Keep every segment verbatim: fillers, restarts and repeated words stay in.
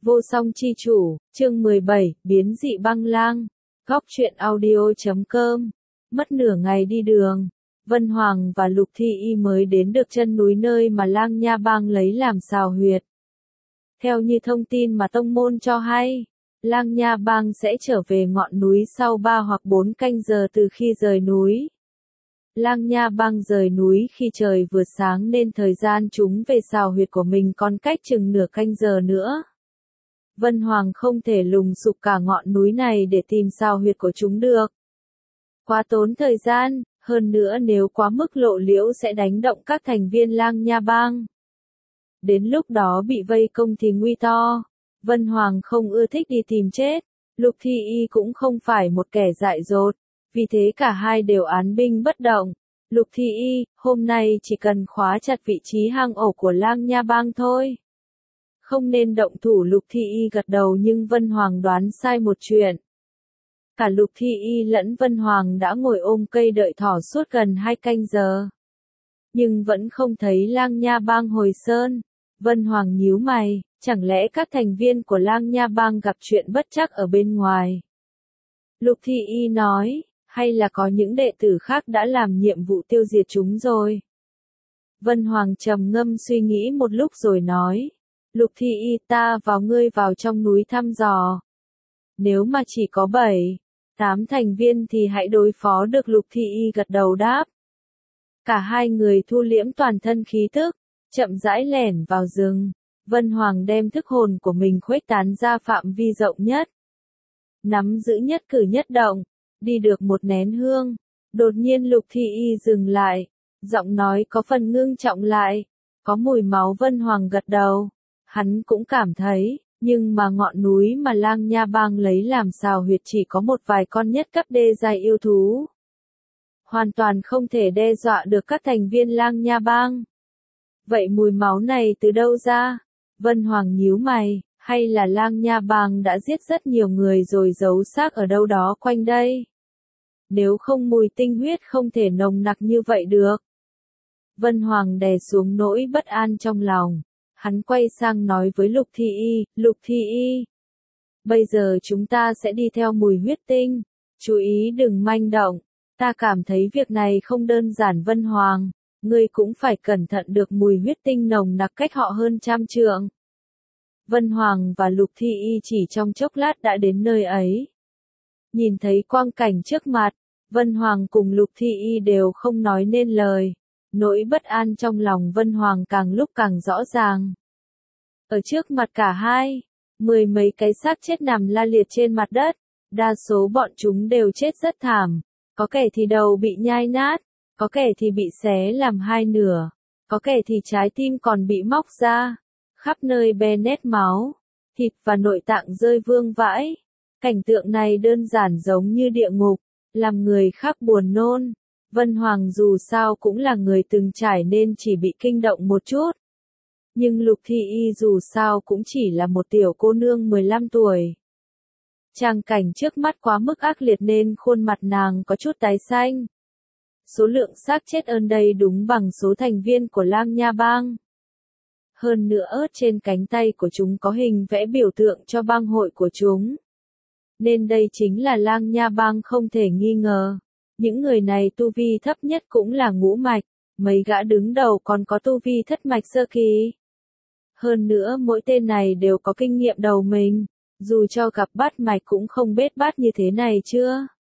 Vô song chi chủ, chương mười bảy, biến dị băng lang. Góc truyện audio chấm com. Mất nửa ngày đi đường, Vân Hoàng và Lục Thi Y mới đến được chân núi nơi mà Lang Nha Bang lấy làm xào huyệt. Theo như thông tin mà tông môn cho hay, Lang Nha Bang sẽ trở về ngọn núi sau ba hoặc bốn canh giờ từ khi rời núi. Lang Nha Bang rời núi khi trời vừa sáng nên thời gian chúng về xào huyệt của mình còn cách chừng nửa canh giờ nữa. Vân Hoàng không thể lùng sục cả ngọn núi này để tìm xào huyệt của chúng được. Quá tốn thời gian, hơn nữa nếu quá mức lộ liễu sẽ đánh động các thành viên Lang Nha Bang. Đến lúc đó bị vây công thì nguy to. Vân Hoàng không ưa thích đi tìm chết, Lục Thi Y cũng không phải một kẻ dại dột, vì thế cả hai đều án binh bất động. Lục Thi Y, hôm nay chỉ cần khóa chặt vị trí hang ổ của Lang Nha Bang thôi. Không nên động thủ. Lục Thi Y gật đầu nhưng Vân Hoàng đoán sai một chuyện. Cả Lục Thi Y lẫn Vân Hoàng đã ngồi ôm cây đợi thỏ suốt gần hai canh giờ. Nhưng vẫn không thấy Lang Nha Bang hồi sơn. Vân Hoàng nhíu mày, chẳng lẽ các thành viên của Lang Nha Bang gặp chuyện bất trắc ở bên ngoài? Lục Thi Y nói, hay là có những đệ tử khác đã làm nhiệm vụ tiêu diệt chúng rồi? Vân Hoàng trầm ngâm suy nghĩ một lúc rồi nói, Lục Thi Y, ta vào ngươi vào trong núi thăm dò. Nếu mà chỉ có bảy, tám thành viên thì hãy đối phó được. Lục Thi Y gật đầu đáp. Cả hai người thu liễm toàn thân khí tức, chậm rãi lẻn vào rừng. Vân Hoàng đem thức hồn của mình khuếch tán ra phạm vi rộng nhất. Nắm giữ nhất cử nhất động, đi được một nén hương. Đột nhiên Lục Thi Y dừng lại, giọng nói có phần ngưng trọng lại. Có mùi máu. Vân Hoàng gật đầu. Hắn cũng cảm thấy, nhưng mà ngọn núi mà Lang Nha Bang lấy làm xào huyệt chỉ có một vài con nhất cấp đê giai yêu thú. Hoàn toàn không thể đe dọa được các thành viên Lang Nha Bang. Vậy mùi máu này từ đâu ra? Vân Hoàng nhíu mày, hay là Lang Nha Bang đã giết rất nhiều người rồi giấu xác ở đâu đó quanh đây? Nếu không mùi tinh huyết không thể nồng nặc như vậy được. Vân Hoàng đè xuống nỗi bất an trong lòng. Hắn quay sang nói với Lục Thi Y, Lục Thi Y. Bây giờ chúng ta sẽ đi theo mùi huyết tinh. Chú ý đừng manh động. Ta cảm thấy việc này không đơn giản. Vân Hoàng, ngươi cũng phải cẩn thận được mùi huyết tinh nồng nặc cách họ hơn trăm trượng. Vân Hoàng và Lục Thi Y chỉ trong chốc lát đã đến nơi ấy. Nhìn thấy quang cảnh trước mặt, Vân Hoàng cùng Lục Thi Y đều không nói nên lời. Nỗi bất an trong lòng Vân Hoàng càng lúc càng rõ ràng. Ở trước mặt cả hai, mười mấy cái xác chết nằm la liệt trên mặt đất, đa số bọn chúng đều chết rất thảm, có kẻ thì đầu bị nhai nát, có kẻ thì bị xé làm hai nửa, có kẻ thì trái tim còn bị móc ra, khắp nơi be nét máu, thịt và nội tạng rơi vương vãi. Cảnh tượng này đơn giản giống như địa ngục, làm người khác buồn nôn. Vân Hoàng dù sao cũng là người từng trải nên chỉ bị kinh động một chút. Nhưng Lục Thi Y dù sao cũng chỉ là một tiểu cô nương mười lăm tuổi. Tràng cảnh trước mắt quá mức ác liệt nên khuôn mặt nàng có chút tái xanh. Số lượng xác chết ơn đây đúng bằng số thành viên của Lang Nha Bang. Hơn nữa trên cánh tay của chúng có hình vẽ biểu tượng cho bang hội của chúng. Nên đây chính là Lang Nha Bang không thể nghi ngờ. Những người này tu vi thấp nhất cũng là ngũ mạch, mấy gã đứng đầu còn có tu vi thất mạch sơ kỳ. Hơn nữa mỗi tên này đều có kinh nghiệm đầu mình, dù cho gặp bát mạch cũng không bết bát như thế này chưa.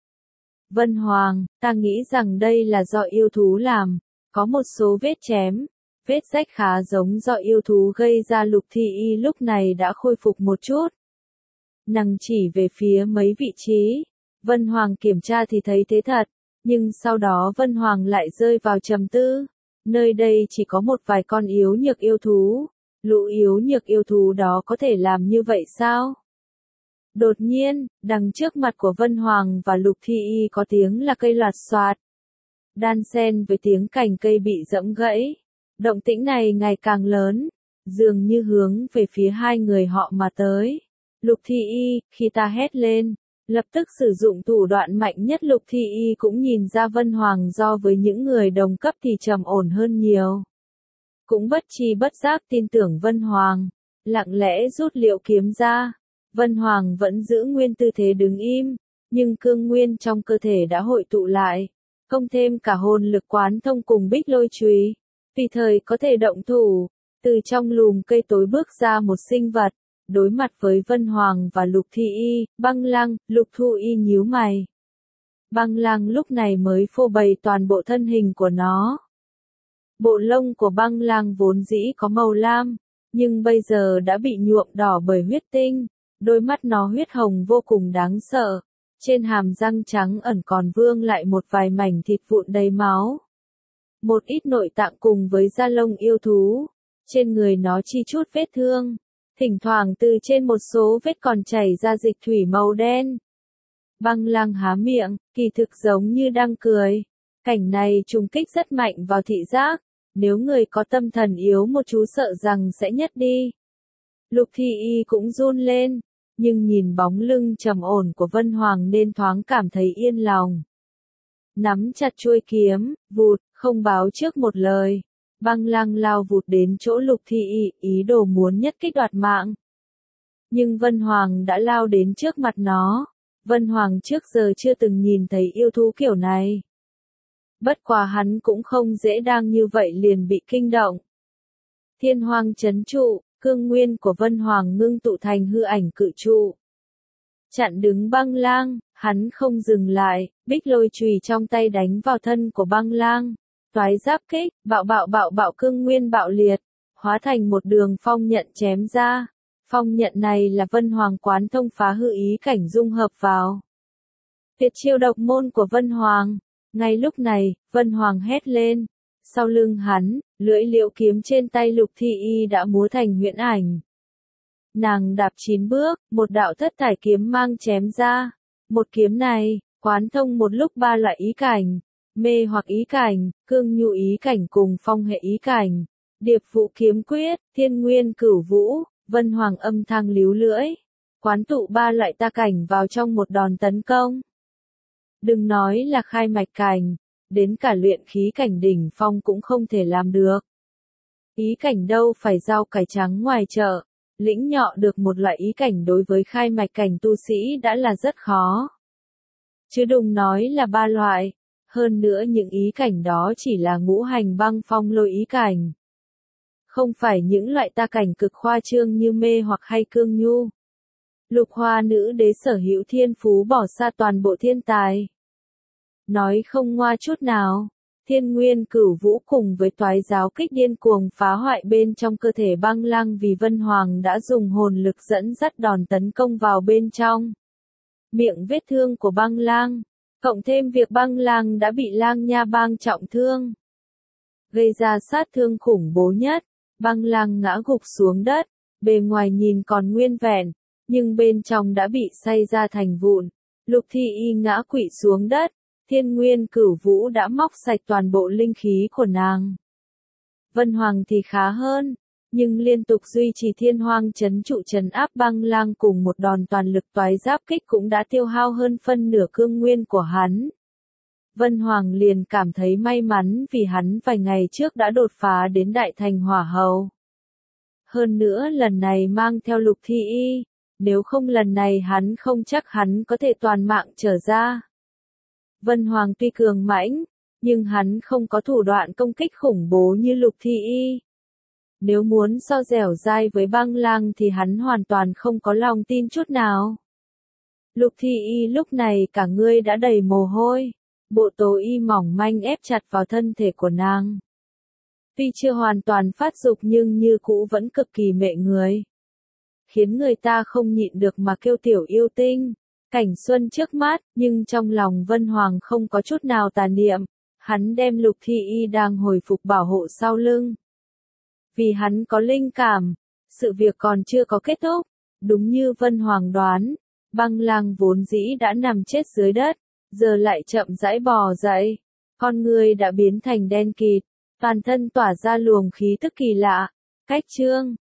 Vân Hoàng, ta nghĩ rằng đây là do yêu thú làm, có một số vết chém, vết rách khá giống do yêu thú gây ra. Lục Thi Y lúc này đã khôi phục một chút. Nàng chỉ về phía mấy vị trí. Vân Hoàng kiểm tra thì thấy thế thật, nhưng sau đó Vân Hoàng lại rơi vào trầm tư. Nơi đây chỉ có một vài con yếu nhược yêu thú, lũ yếu nhược yêu thú đó có thể làm như vậy sao? Đột nhiên, đằng trước mặt của Vân Hoàng và Lục Thi Y có tiếng là cây loạt xoạt. Đan xen với tiếng cành cây bị giẫm gãy. Động tĩnh này ngày càng lớn, dường như hướng về phía hai người họ mà tới. Lục Thi Y, khi ta hét lên, lập tức sử dụng thủ đoạn mạnh nhất. Lục Thi Y cũng nhìn ra Vân Hoàng so với những người đồng cấp thì trầm ổn hơn nhiều. Cũng bất tri bất giác tin tưởng Vân Hoàng. lặng lẽ rút liệu kiếm ra. Vân Hoàng vẫn giữ nguyên tư thế đứng im, nhưng cương nguyên trong cơ thể đã hội tụ lại, cộng thêm cả hồn lực quán thông cùng bích lôi chùy, tùy thời có thể động thủ. Từ trong lùm cây tối bước ra một sinh vật, đối mặt với Vân Hoàng và Lục Thi Y, Băng Lăng. Lục Thu Y nhíu mày. Băng Lăng lúc này mới phô bày toàn bộ thân hình của nó. Bộ lông của Băng Lăng vốn dĩ có màu lam, nhưng bây giờ đã bị nhuộm đỏ bởi huyết tinh, đôi mắt nó huyết hồng vô cùng đáng sợ, trên hàm răng trắng ẩn còn vương lại một vài mảnh thịt vụn đầy máu. Một ít nội tạng cùng với da lông yêu thú, trên người nó chi chút vết thương, thỉnh thoảng từ trên một số vết còn chảy ra dịch thủy màu đen. Băng Lăng há miệng, kỳ thực giống như đang cười. Cảnh này trùng kích rất mạnh vào thị giác, nếu người có tâm thần yếu một chú sợ rằng sẽ nhất đi. Lục Thi Y cũng run lên, nhưng nhìn bóng lưng trầm ổn của Vân Hoàng nên thoáng cảm thấy yên lòng. Nắm chặt chuôi kiếm, vụt, không báo trước một lời. Băng Lăng lao vụt đến chỗ Lục Thi Y, ý đồ muốn nhất kích đoạt mạng. Nhưng Vân Hoàng đã lao đến trước mặt nó. Vân Hoàng trước giờ chưa từng nhìn thấy yêu thú kiểu này. Bất quá hắn cũng không dễ dàng như vậy liền bị kinh động. Thiên Hoang chấn trụ, cương nguyên của Vân Hoàng ngưng tụ thành hư ảnh cự trụ. Chặn đứng Băng Lang, hắn không dừng lại, bích lôi chùy trong tay đánh vào thân của Băng Lang. Toái giáp kích, bạo bạo bạo bạo cương nguyên bạo liệt, hóa thành một đường phong nhận chém ra. Phong nhận này là Vân Hoàng quán thông phá hư ý cảnh dung hợp vào. Tuyệt chiêu độc môn của Vân Hoàng. Ngay lúc này, Vân Hoàng hét lên. Sau lưng hắn, lưỡi liễu kiếm trên tay Lục Thi Y đã múa thành huyễn ảnh. Nàng đạp chín bước, một đạo thất thải kiếm mang chém ra. Một kiếm này, quán thông một lúc ba loại ý cảnh. Mê hoặc ý cảnh, cương nhu ý cảnh cùng phong hệ ý cảnh. Điệp vụ kiếm quyết, thiên nguyên cửu vũ. Vân Hoàng âm thang líu lưỡi, quán tụ ba loại ta cảnh vào trong một đòn tấn công. Đừng nói là khai mạch cảnh, đến cả luyện khí cảnh đỉnh phong cũng không thể làm được. Ý cảnh đâu phải rau cải trắng ngoài chợ, lĩnh nhọ được một loại ý cảnh đối với khai mạch cảnh tu sĩ đã là rất khó. Chứ đừng nói là ba loại, hơn nữa những ý cảnh đó chỉ là ngũ hành băng phong lôi ý cảnh. Không phải những loại ta cảnh cực khoa trương như mê hoặc hay cương nhu. Lục Hoa nữ đế sở hữu thiên phú bỏ xa toàn bộ thiên tài. Nói không ngoa chút nào, thiên nguyên cửu vũ cùng với toái giáo kích điên cuồng phá hoại bên trong cơ thể Băng Lang vì Vân Hoàng đã dùng hồn lực dẫn dắt đòn tấn công vào bên trong. Miệng vết thương của Băng Lang, cộng thêm việc Băng Lang đã bị Lang Nha Bang trọng thương, gây ra sát thương khủng bố nhất. Băng Lang ngã gục xuống đất, bề ngoài nhìn còn nguyên vẹn, nhưng bên trong đã bị xay ra thành vụn. Lục Thi Y ngã quỵ xuống đất, thiên nguyên cửu vũ đã móc sạch toàn bộ linh khí của nàng. Vân Hoàng thì khá hơn, nhưng liên tục duy trì thiên hoang chấn trụ trấn áp Băng Lang cùng một đòn toàn lực toái giáp kích cũng đã tiêu hao hơn phân nửa cương nguyên của hắn. Vân Hoàng liền cảm thấy may mắn vì hắn vài ngày trước đã đột phá đến đại thành hỏa hầu. Hơn nữa lần này mang theo Lục Thi Y, nếu không lần này hắn không chắc hắn có thể toàn mạng trở ra. Vân Hoàng tuy cường mãnh, nhưng hắn không có thủ đoạn công kích khủng bố như Lục Thi Y. Nếu muốn so dẻo dai với Băng Lang thì hắn hoàn toàn không có lòng tin chút nào. Lục Thi Y lúc này cả người đã đầy mồ hôi. Bộ tố y mỏng manh ép chặt vào thân thể của nàng. Tuy chưa hoàn toàn phát dục nhưng như cũ vẫn cực kỳ mệ người. Khiến người ta không nhịn được mà kêu tiểu yêu tinh. Cảnh xuân trước mắt, nhưng trong lòng Vân Hoàng không có chút nào tà niệm. Hắn đem Lục Thi Y đang hồi phục bảo hộ sau lưng. Vì hắn có linh cảm, sự việc còn chưa có kết thúc. Đúng như Vân Hoàng đoán, Băng Lang vốn dĩ đã nằm chết dưới đất. Giờ lại chậm rãi bò dậy, con người đã biến thành đen kịt, toàn thân tỏa ra luồng khí tức kỳ lạ. Cách chương